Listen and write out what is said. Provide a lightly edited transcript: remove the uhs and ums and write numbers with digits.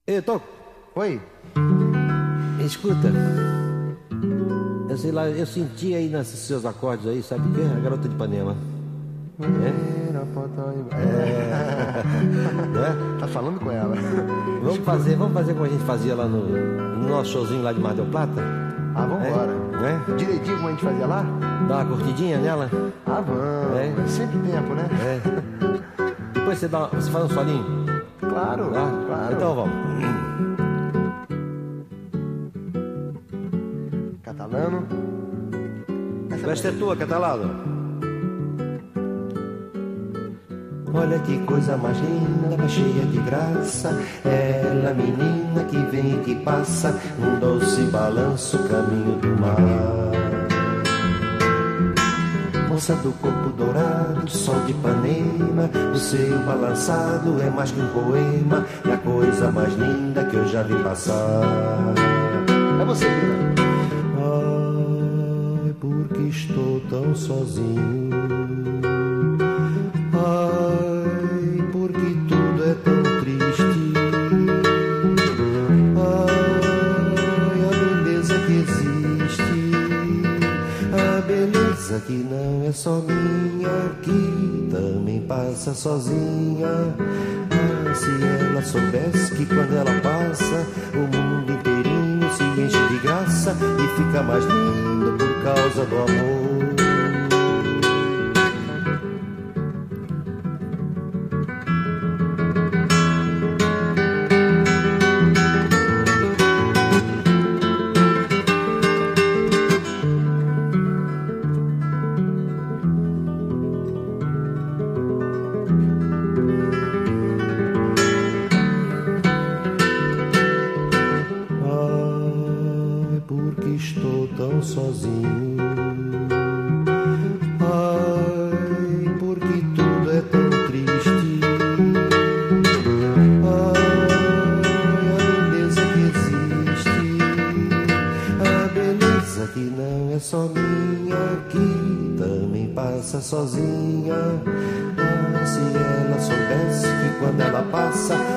Ei, Toco, Oi? escuta. Eu sei lá, eu senti aí nesses seus acordes aí, sabe o quê? A Garota de Ipanema. Tá falando com ela. Vamos fazer como a gente fazia lá no nosso showzinho lá de Mar del Plata? Ah, vambora. É? Direitinho como a gente fazia lá? Dá uma curtidinha nela? Ah, vamos. É. Sempre tempo, né? É. Depois você faz um solinho? Claro, Tá? claro. Então vamos. Catalano. Esta é tua, Catalado. Olha que coisa mais linda, mais cheia de graça. Ela, menina que vem e que passa, num doce balanço, caminho do mar. Moça do corpo dourado, sol de Ipanema, o seu balançado é mais que um poema, é a coisa mais linda que eu já vi passar. É você, Bira. Ai, porque estou tão sozinho. Ai, porque tudo é tão triste. Ai, a beleza que existe, a beleza que não é só minha, que também passa sozinha. Ah, se ela soubesse que quando ela passa, o mundo inteirinho se enche de graça e fica mais lindo por causa do amor. Ai, porque estou tão sozinho. Ai, porque tudo é tão triste. Ai, a beleza que existe, a beleza que não é só minha, que também passa sozinha. Ah, se ela soubesse que quando ela passa,